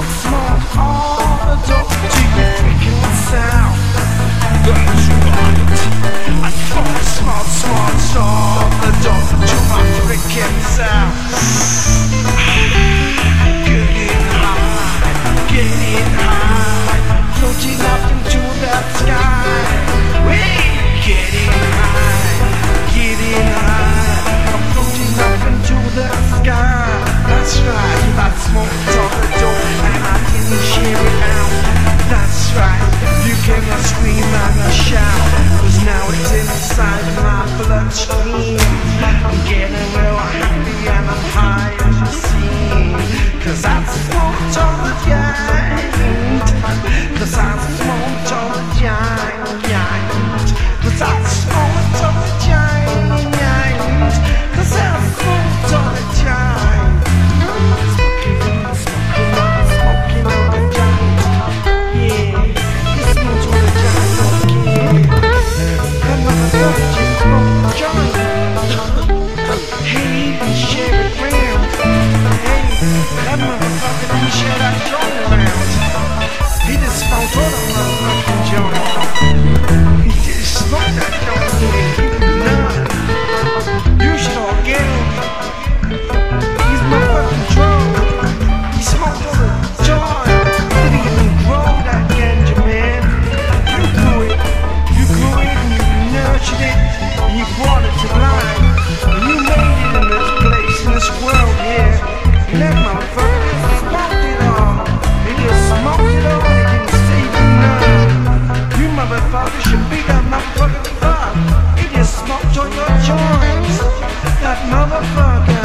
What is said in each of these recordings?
smart all the door to your freaking sound. That's right. I smart all the door to my freaking sound. Getting high, floating up into that sky. We getting high, I'm floating up into the sky. That's right, that smoke on the door and I didn't share it out. That's right, you cannot scream and I shout, 'cause now it's inside my bloodstream. I'm getting real happy and I'm high as you see, 'cause I smoked on the giant, 'cause I smoked on the giant, 'cause I smoked on the giant, 'cause I smoked on the giant. Smoking on the giant, yeah, you smoked on the giant, yeah. That motherfucker just smoked the giant. Hey, share it round. Hey, that motherfucker didn't share that joint around. He just smoked all the motherfucking joint. He just smoked that joint, yeah. Nah, you should all get him. He's my fucking drunk. He smoked all the joint. Didn't even grow that ganja, man. You grew it and you nurtured it and you brought it to life. And you made it in this place, in this world here. And that motherfucker just smoked it all. He just smoked it all and he didn't save you none. You motherfucker should beat that motherfucker up. He just smoked all your joints. That motherfucker.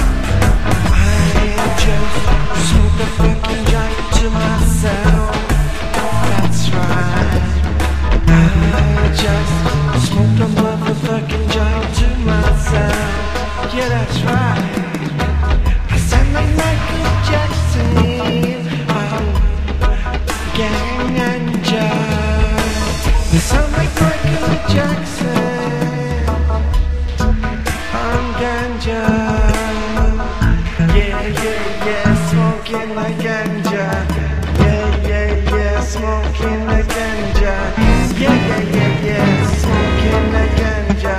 I just smoked a fucking giant to myself. That's right. I just smoked a motherfucking giant to myself. Yeah, that's right. I sound like Michael Jackson. Ganja. I sound like Michael Jackson. I'm ganja. Yeah, smoking like ganja. Yeah, smoking like ganja. Yeah, smoking like ganja.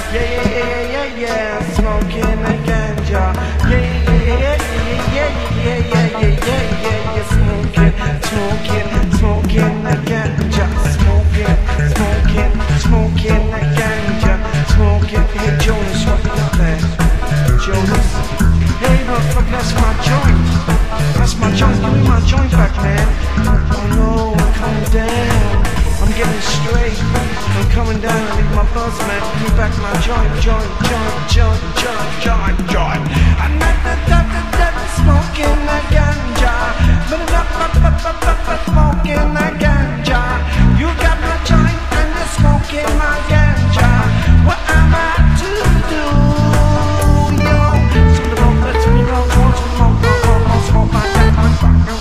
Yeah, smoking like ganja. Yeah, smoking like ganja. Smoking like ganja. Smoking. Hey Jonas, what you got there? Jonas? Hey motherfucker, that's my joint. That's my joint. Give me my joint back, man. Oh no, I'm coming down. I'm getting straight. I'm coming down. I need my buzz, man. Give me back my joint. I'm not smoking like ganja. Smoking like ganja. You got my joint and you're smoking my ganja. What am I to do? Yo, let's smoke my ganja.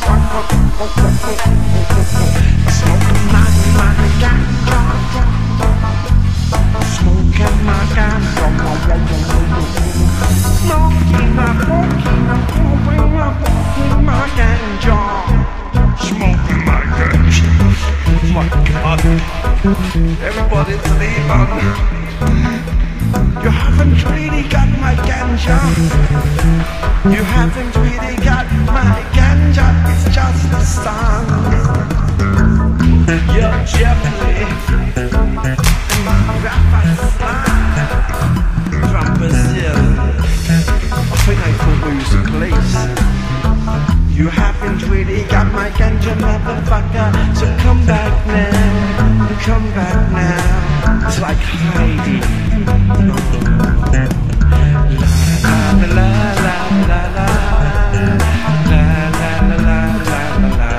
Smoking my ganja. Smoking my ganja. Smoking my ganja. Smoking my ganja. My God. Everybody's leaving. You haven't really got my ganja. You haven't really got my ganja. It's just a song. You're Jeffrey. From Brazil. I think I could lose a place. You haven't really got my ganja, motherfucker. So come back now. It's like Heidi. La la la la la la la la la la la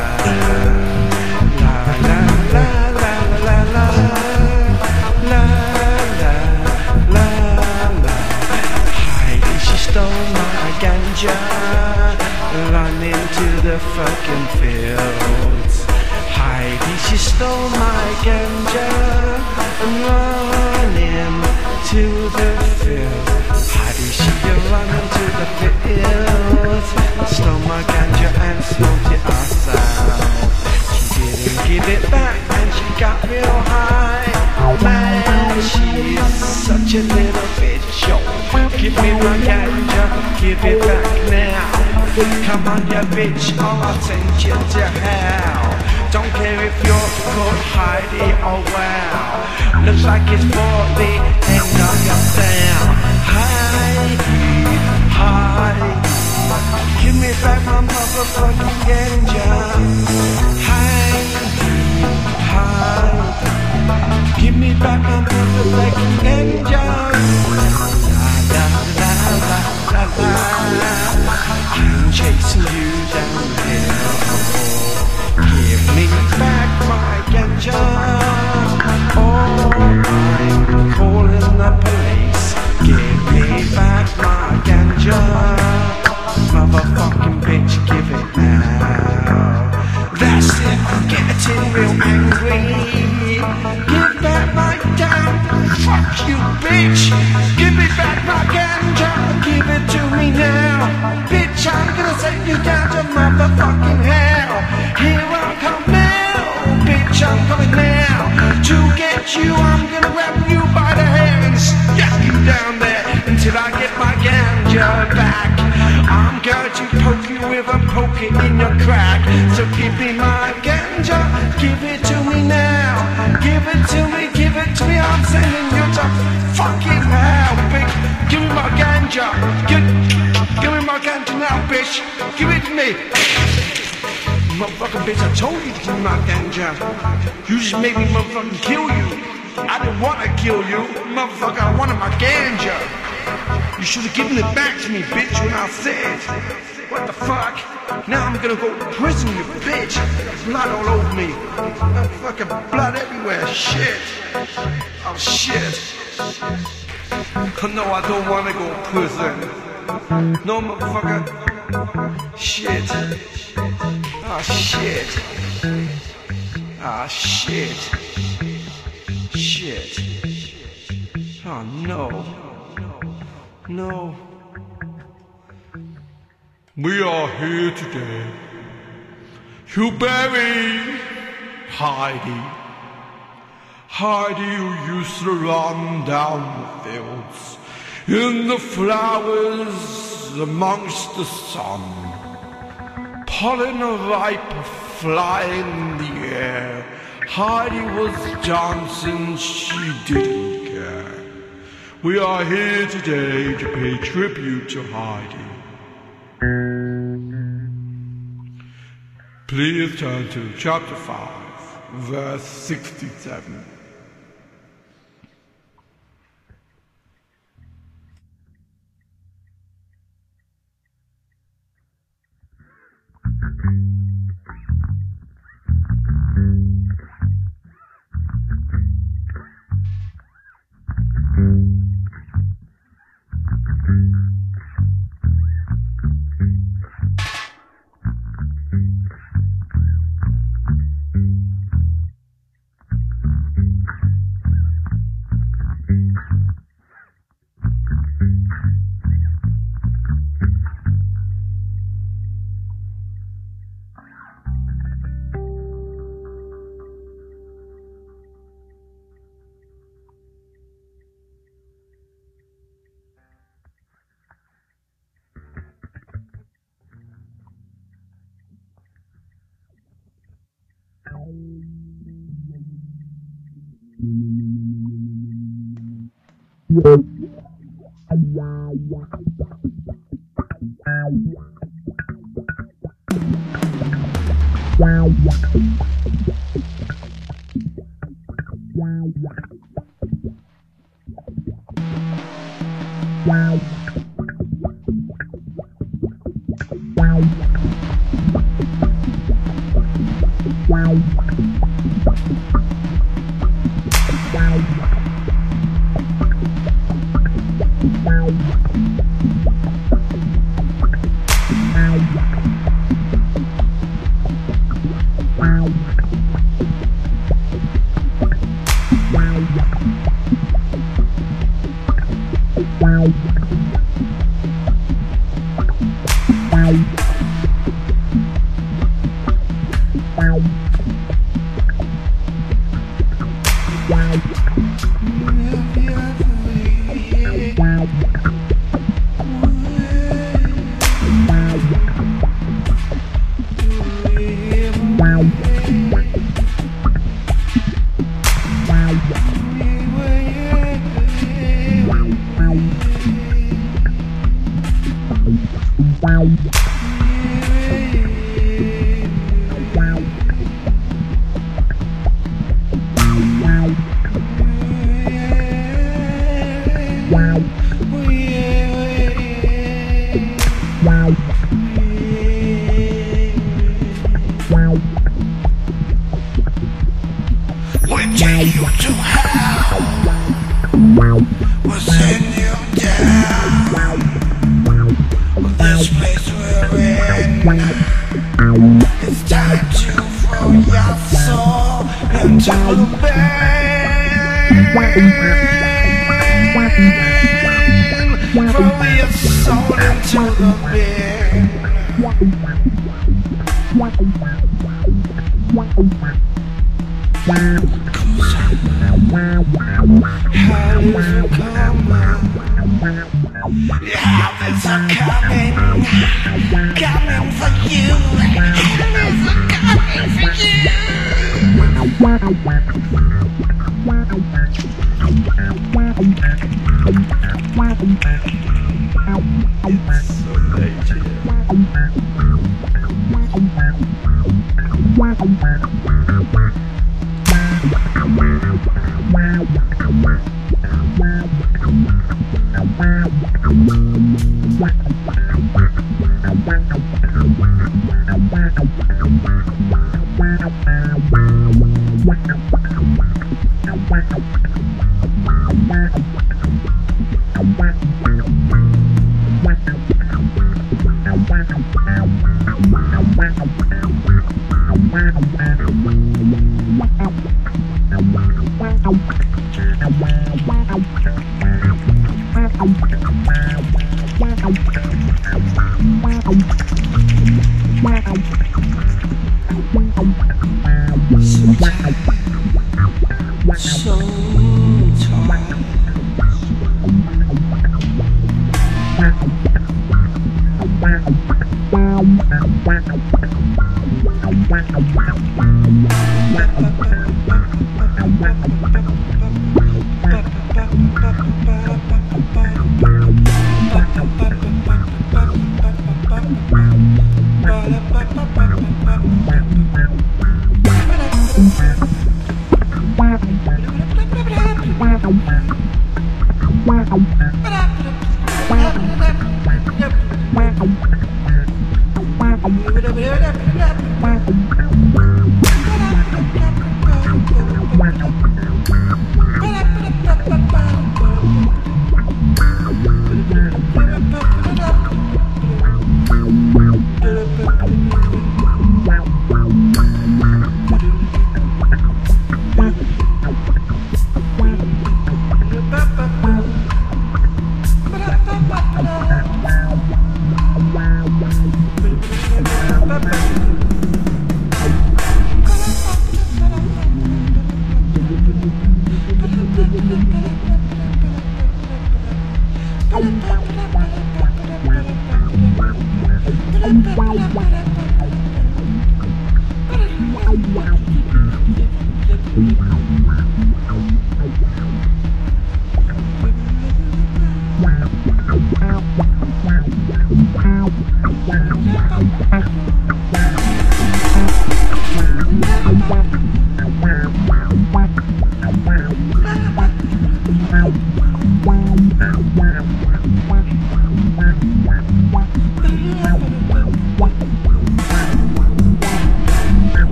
la. Heidi, she stole my ganja. Running to the fucking fields. Heidi, she stole my ganja and running to the fields. Heidi, she running to the fields. Stole my ganja and smoked it ourselves. She didn't give it back and she got real high. Man, she's such a little bitch, yo. Give me my ganja, give it back now. Come on, you bitch, or I'll send you to hell. Don't care if you're caught hiding, oh wow. Looks like it's for the end of your sound. Heidi, Heidi, give me back my motherfucking ganja. Heidi, Heidi, give me back my motherfucking ganja. La la la la la la. I'm chasing you downhill. Give me back my ganja. Oh, I'm calling the police. Give me back my ganja. Motherfucking bitch, give it now. That's it, I'm getting real angry. Give back my damn. Fuck you, bitch. Give me back my ganja. Give it to me now. Bitch, I'm gonna send you down to motherfucking hell. Here I come now. Bitch, I'm coming now. To get you, I'm gonna grab you by the hair and stick you down there until I get my ganja back. I'm going to poke you with a poke it in your crack. So give me my ganja, give it to me now. Give it to me, give it to me. I'm sending you to fucking hell, bitch. Give me my ganja. Give me my ganja now, bitch. Give it to me. Motherfucking bitch, I told you to give me my ganja. You just made me motherfucking kill you. I didn't want to kill you. Motherfucker, I wanted my ganja. You should have given it back to me, bitch, when I said. What the fuck? Now I'm gonna go to prison, you bitch. Blood all over me. Fucking blood everywhere. Shit. Oh, shit. No, I don't want to go to prison. No, motherfucker. Shit. Oh, shit. Ah, shit. Shit. Oh, no. No. We are here today to bury Heidi. Heidi who used to run down the fields in the flowers amongst the sun. Pollen ripe flying in the air. Heidi was dancing, she didn't care. We are here today to pay tribute to Heidi. Please turn to chapter 5, verse 67. Wow.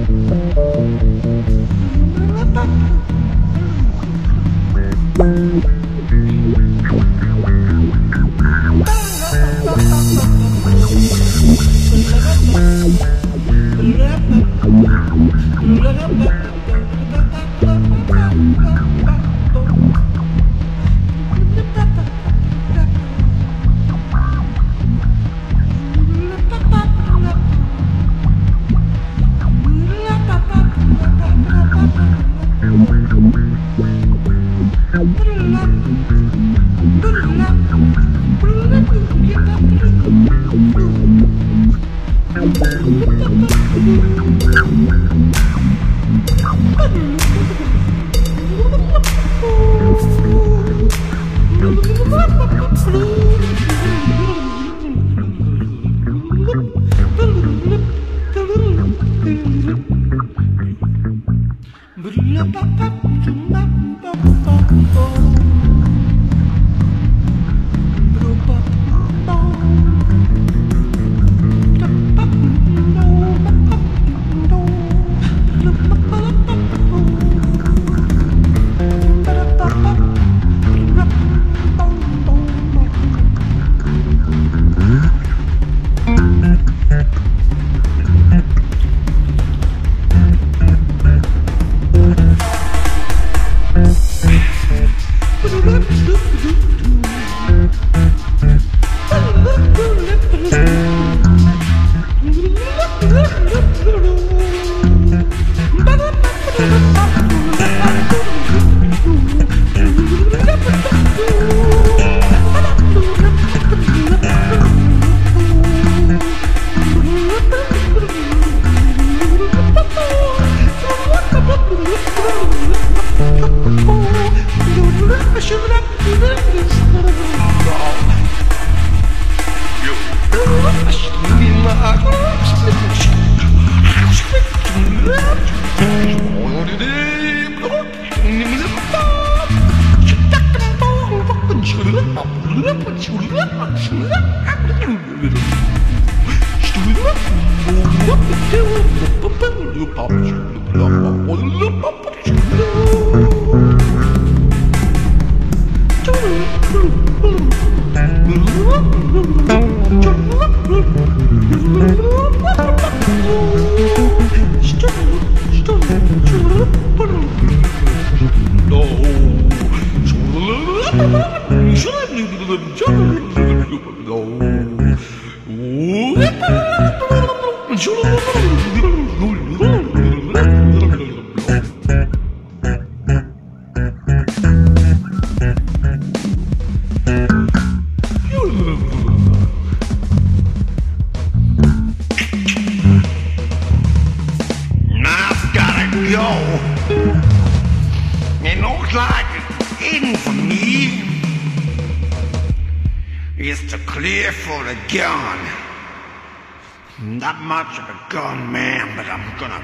Not much of a gun man, but I'm gonna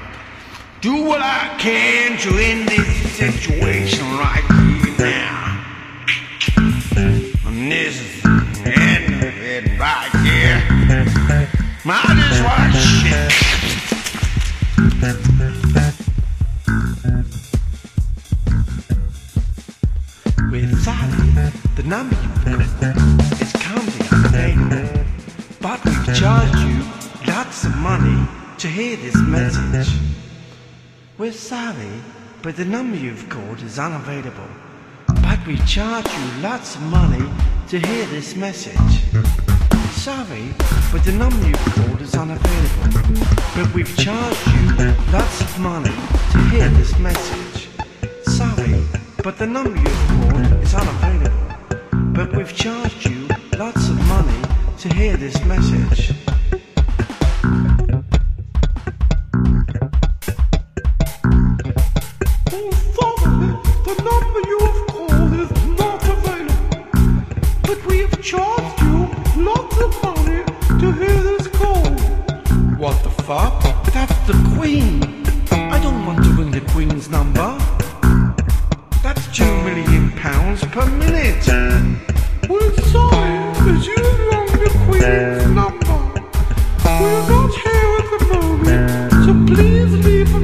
do what I can to end this situation right here now. And this is the end of it right here. Might as well shit. We're sorry, the number you put is currently unavailable, but we've charged you lots of money to hear this message. We're sorry, but the number you've called is unavailable, but we charge you lots of money to hear this message. Sorry, but the number you've called is unavailable, but we've charged you lots of money to hear this message. Sorry, but the number you've called is unavailable, but we've charged you lots of money to hear this message. What the fuck? That's the Queen. I don't want to ring the Queen's number. That's £2 million per minute. We're sorry that you rang the Queen's number. We're not here at the moment, so please leave a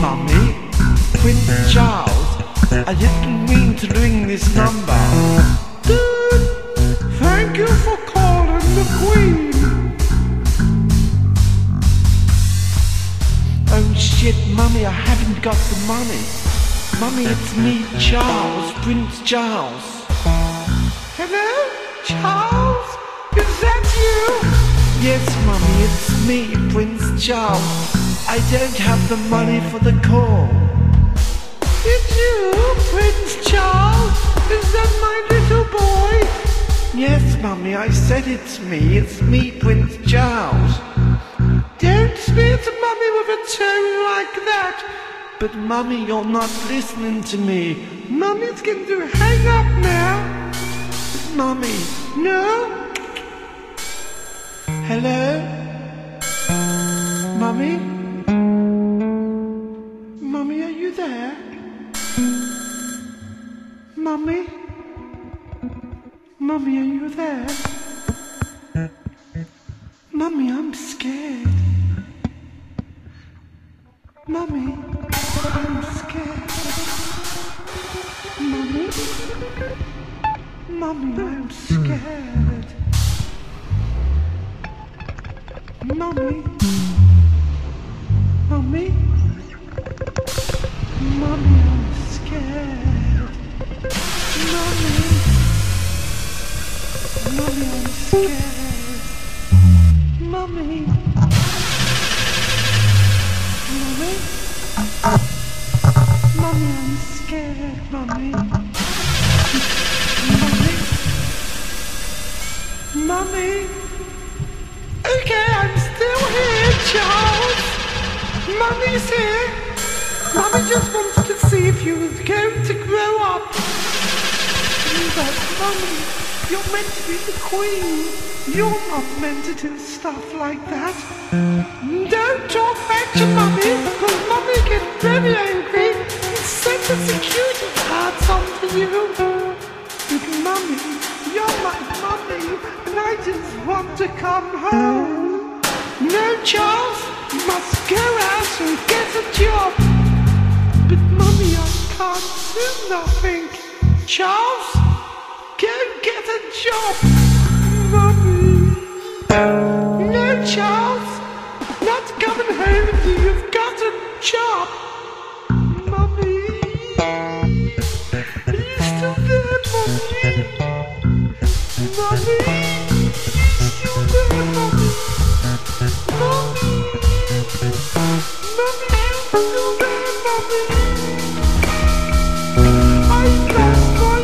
Mummy, Prince Charles. I didn't mean to ring this number. Dude, thank you for calling the Queen. Oh shit, Mummy, I haven't got the money. Mummy, it's me, Charles, Prince Charles. Hello, Charles? Is that you? Yes, Mummy, it's me, Prince Charles. I don't have the money for the call. It's you, Prince Charles? Is that my little boy? Yes, Mummy, I said it's me. It's me, Prince Charles. Don't speak to Mummy with a tone like that. But Mummy, you're not listening to me. Mummy's going to hang up now. Mummy, no? Hello? Mummy? Mummy, are you there? Mummy? Mummy, are you there? Mummy, I'm scared. Mummy, I'm scared. Mummy? Mummy, I'm scared. Mummy? Mummy? Mummy, I'm scared. Mummy? Mummy, I'm scared. Mummy? Mummy? Mummy, I'm scared, Mummy. Mummy? Mummy? Okay, I'm still here, Charles. Mummy's here. Mummy just wanted to see if you was going to grow up. But Mummy, you're meant to be the Queen. You're not meant to do stuff like that. Don't talk back to Mummy, because Mummy gets very angry and sends the security guards onto you. But Mummy, you're my Mummy, and I just want to come home. No, Charles, you must go out and get a job. But Mummy, I can't do nothing. Charles, go get a job. Mummy. No, Charles, not coming home until you've got a job. Mummy. Are you still there, Mummy? Mummy. Are you still there, Mummy? Mummy. Mummy, are you still there, Mummy? I lost my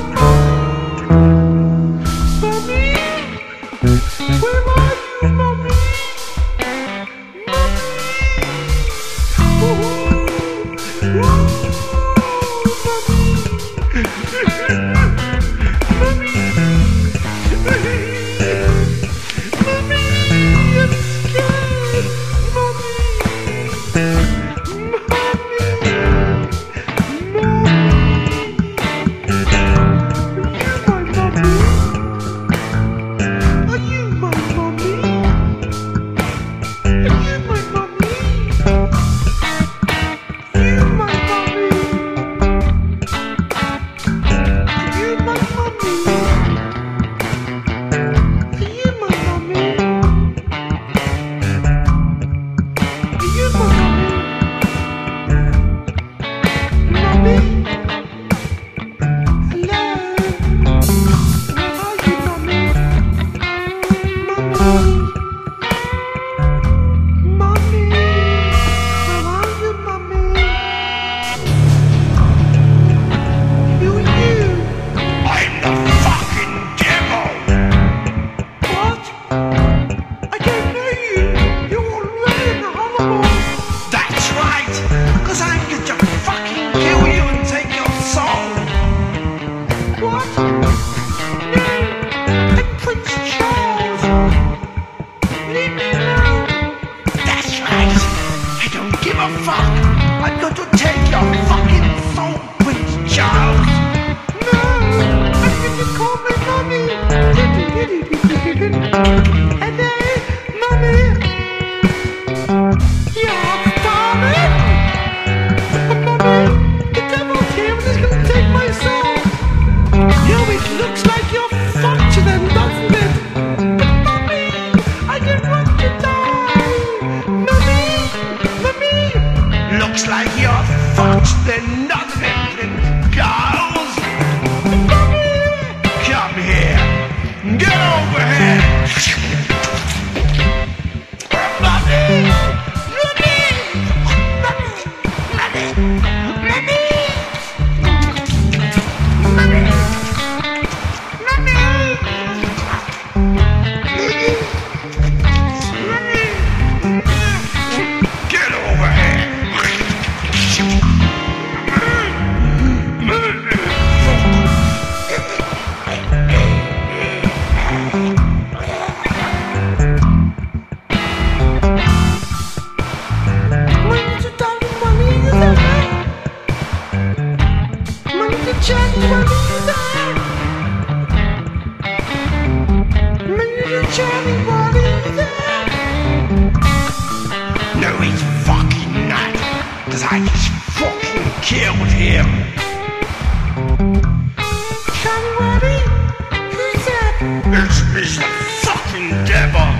Mummy. Where are you, Mummy? Mummy! Oh, Mummy! Mummy! Mummy! I'm scared! Mummy! like you're fucked, then none of them girls. Come here, get over here. No, he's fucking not, 'cause I just fucking killed him. Johnny Waddy? Who's that? It's Mr. fucking Devil.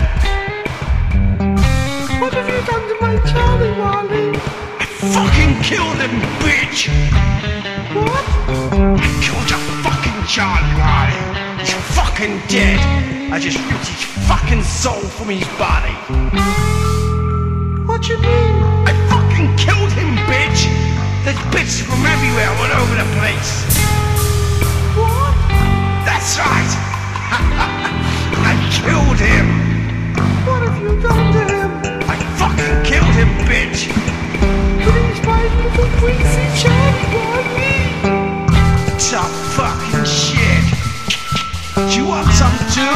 What have you done to my Charlie Wally? I fucking killed him, bitch. What? I killed your fucking Charlie Wally. He's fucking dead. I just ripped his fucking soul from his body. What you mean? I fucking killed him, bitch. There's bits from everywhere all over the place. What? That's right. I killed him. What have you done to him? I fucking killed him, bitch. But he's my little greasy Charlie Wally. Tough fucking shit. Do you want some too?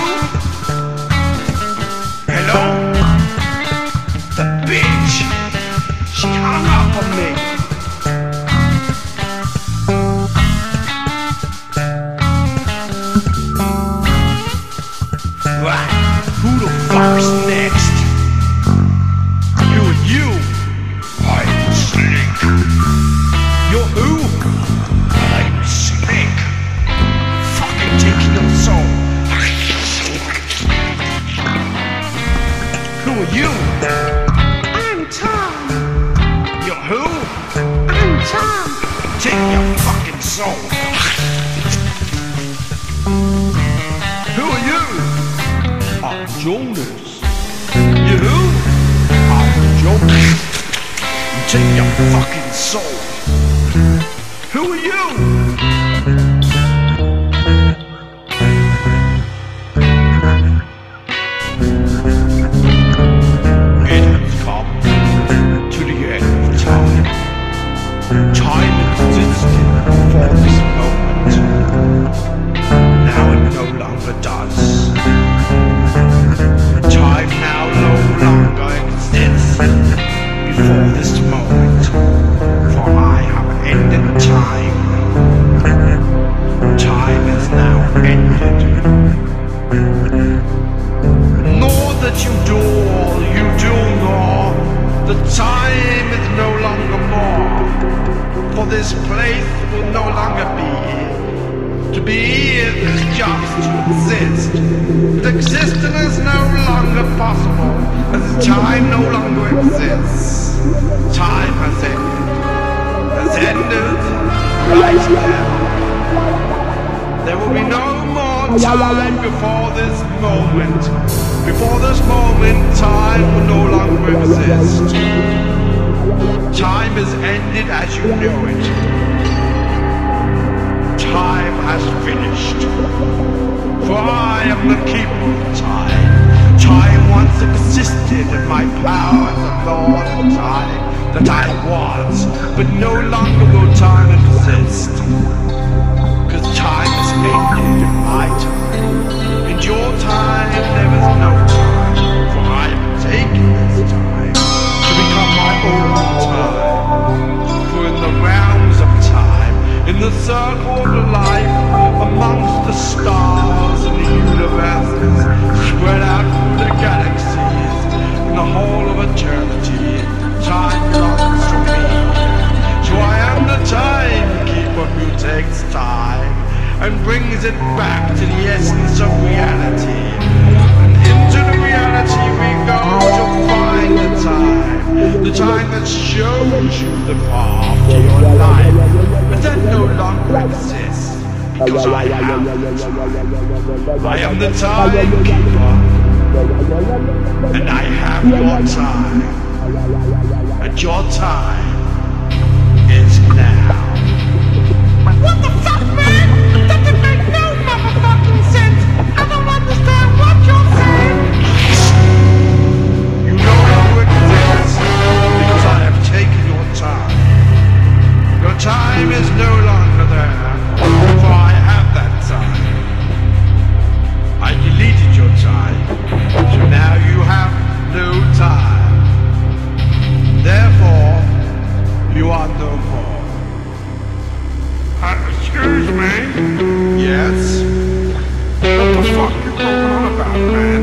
Hello? The bitch. She hung up on me. Right. Who the fuck's next? You and you. I'm Slick. You're who? I'm Slick. Fucking taking your soul. Who are you? I'm Tom. You're who? I'm Tom. Take your fucking soul. Who are you? I'm Jonas. You who? I'm Jonas. Take your fucking soul. Who are you? It has come to the end of time. Time existed for this moment. Now it no longer does. Time now no longer exists before this moment. For I have ended time. Time is now ended. Nor that you do all you do, nor the time is no longer more. For this place will no longer be. To be is just to exist. But existence is no longer possible, as time no longer exists. Time has ended. Has ended right now. There will be no more time before this moment. Before this moment, time will no longer exist. Time is ended as you know it. Time has finished. For I am the keeper of time. Time once existed in my power as the Lord of time that I was, but no longer will time exist. Because time is ended in my time. In your time there is no time, for I am taking this time to become my own time. For in the realms of time, in the circle of life, amongst the stars and the universes, spread out through the galaxies, in the whole of eternity, time belongs to me. So I am the timekeeper who takes time and brings it back to the essence of reality. And into the reality we go to find the time has shown you the path to your life, but that no longer exists, because I am the time. I am the timekeeper, and I have your time, and your time is now. What the fuck, man? That didn't make no motherfucking sense. I don't understand what you're saying. You no longer exist because I have taken your time. Your time is no longer there, for I have that time. I deleted your time, so now you have no time. Therefore, you are no more. Excuse me? Yes? What the fuck you going on about, man?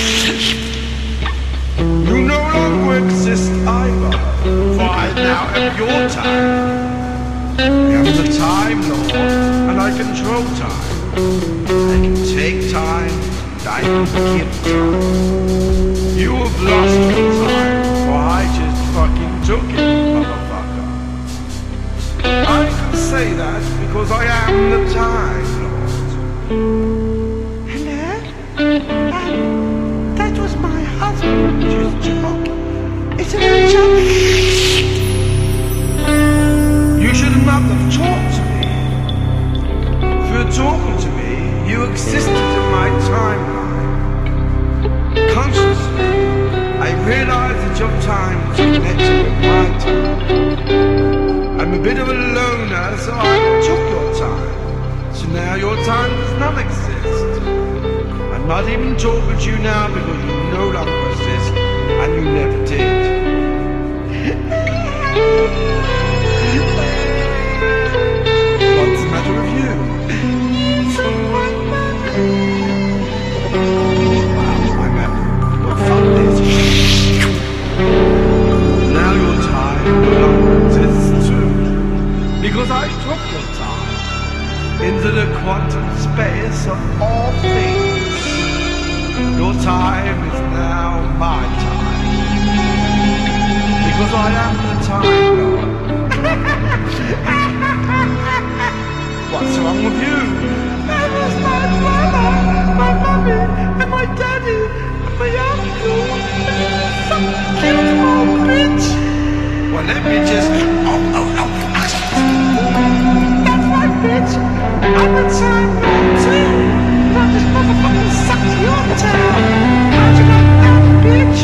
You no longer exist either, for I now have your time. I am the Time Lord, and I control time. I can take time, and I can give time. You have lost your time, for I just fucking took it, motherfucker. I can say that because I am the Time Lord. Hello? That was my husband. Just joke. It's a very joke. You should not have talked to me. For talking to me, you existed in my timeline. Consciously, I realized that your time was connected with my time. I'm a bit of a loner, so I took your time. So now your time does not exist. I'm not even talking to you now because you no longer exist, and you never did. What's the matter with you? Wow, I'm happy. Well, fuck this. Now your time no longer exists too. Because I took your time into the quantum space of all things. Your time is now my time. Because I am the Time Lord. What's wrong with you? That was my brother, my mommy, and my daddy, and my uncle, and some cute old bitch. Well, let me just... That's right, bitch. I'm the Time Lord too. And I just motherfucking sucked your tail. How'd you like that, bitch?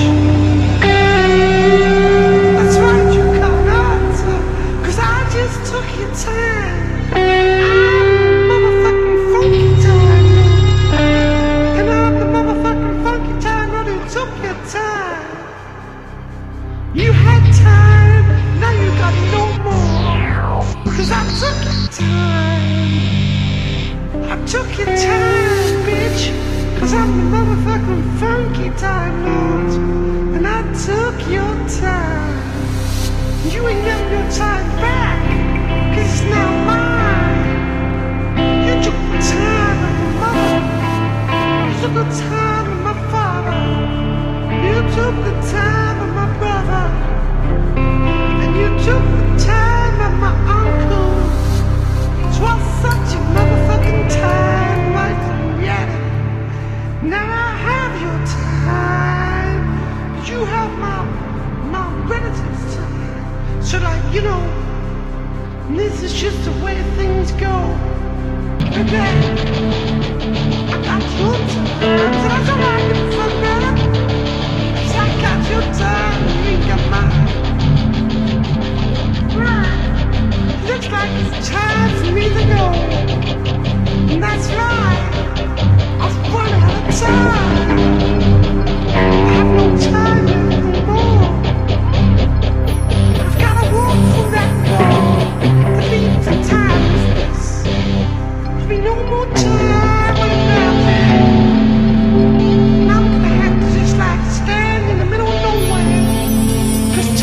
That's right, you can't answer. 'Cause I just took your time. I'm motherfucking funky time. And I'm the motherfucking funky time who took your time. You had time, now you got no more. 'Cause I took your time. I took your time, bitch. 'Cause I'm the motherfucking funky time lord. And I took your time. You ain't getting your time back. 'Cause it's now mine. You took the time of my mother. You took the time of my father. You took the time of my brother. And you took the time of my uncle. 'Twas such a motherfucking time, right? Yeah. Now I have your time. You have my relatives' time. So like, you know, this is just the way things go. And then I got your time. So that's alright, you fuck better. 'Cause I got your time, you ain't got mine. Right. Looks like it's time for me to go. And that's right. I've run out of time. I have no time anymore. I've gotta walk through that wall that leads to timelessness. There'll be no more time when I'm out there. And I'm gonna have to just like stand in the middle of nowhere. 'Cause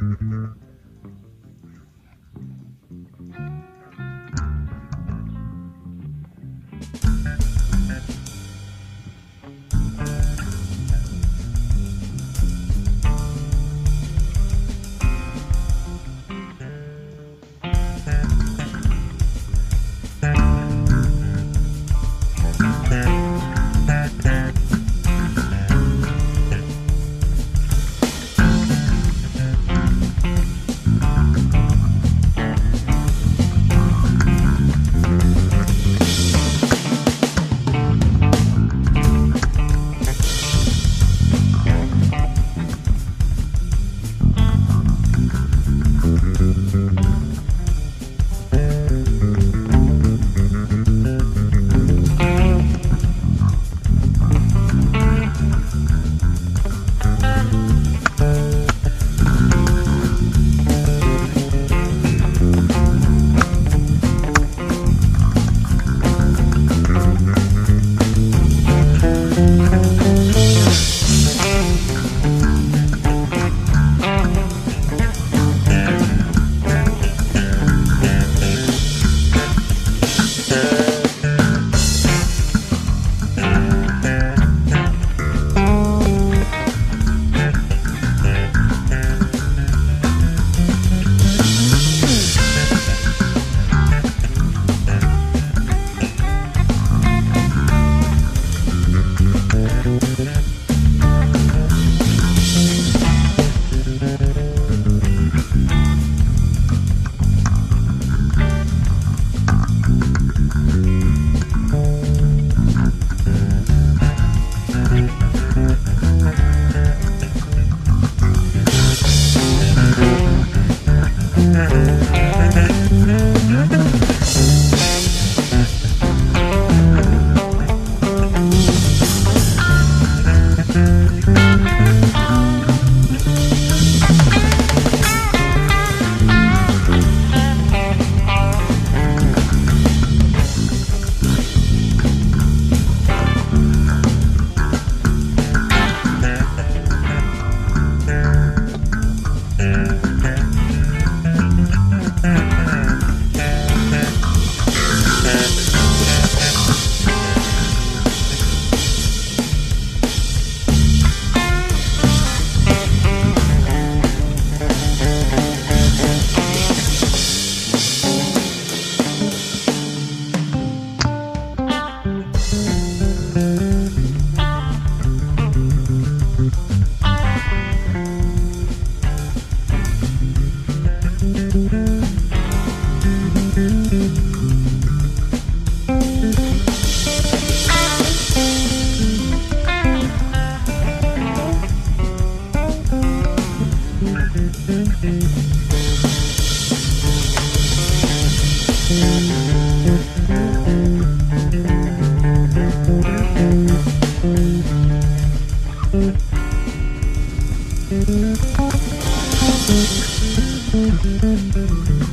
Thank you.